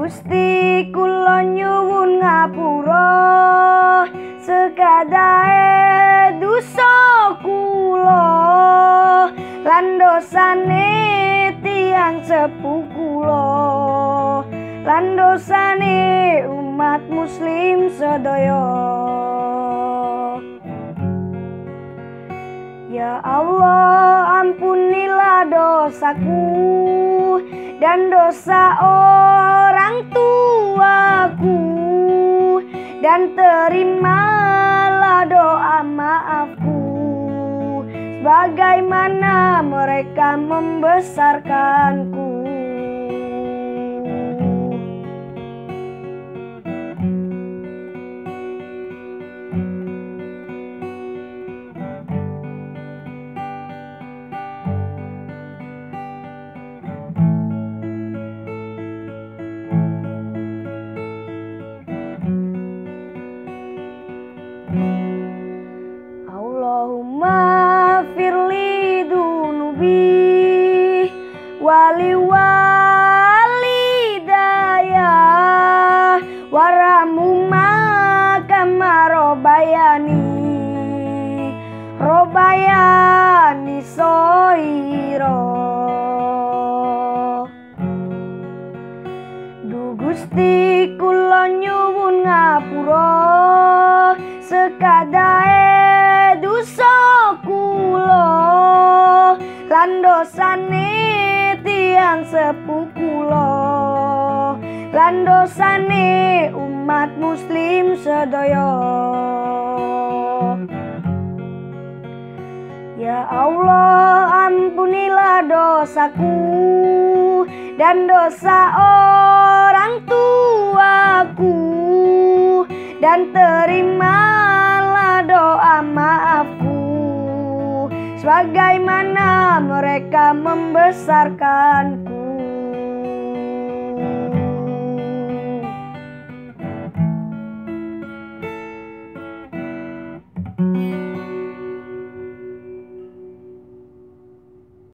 Gusti kula nyuwun ngapura sekadae dosa kula lan dosane tiyang sepuh kula lan dosane umat muslim sedaya. Ya Allah, ampunilah dosaku dan dosa orang tuaku, dan terimalah doa maafku sebagaimana mereka membesarkanku. Allahumma firli dunubi wali walidaya warhamhuma kama robayani sohiro. Du Gusti kula nyuwun ngapura sekadae dosa kula lan dosane tiyang sepuh kula lan dosane umat muslim sedaya. Ya Allah, ampunilah dosaku dan dosa orang tuaku, dan terimalah doa maafku sebagaimana mereka membesarkanku.